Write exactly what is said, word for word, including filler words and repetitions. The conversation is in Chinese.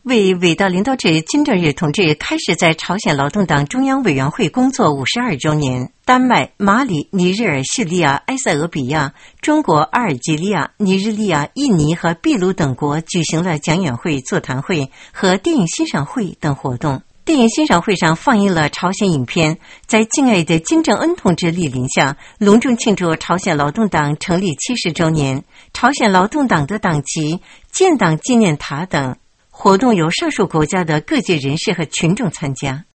为伟大领导者金正日同志开始在朝鲜劳动党中央委员会工作五十二周年，丹麦、马里、尼日尔、叙利亚、埃塞俄比亚、中国、阿尔及利亚、尼日利亚、印尼和秘鲁等国举行了讲演会、座谈会和电影欣赏会等活动。电影欣赏会上放映了朝鲜影片，在敬爱的金正恩同志莅临下，隆重庆祝朝鲜劳动党成立七十周年、朝鲜劳动党的党旗、建党纪念塔等。活动由上述国家的各界人士和群众参加。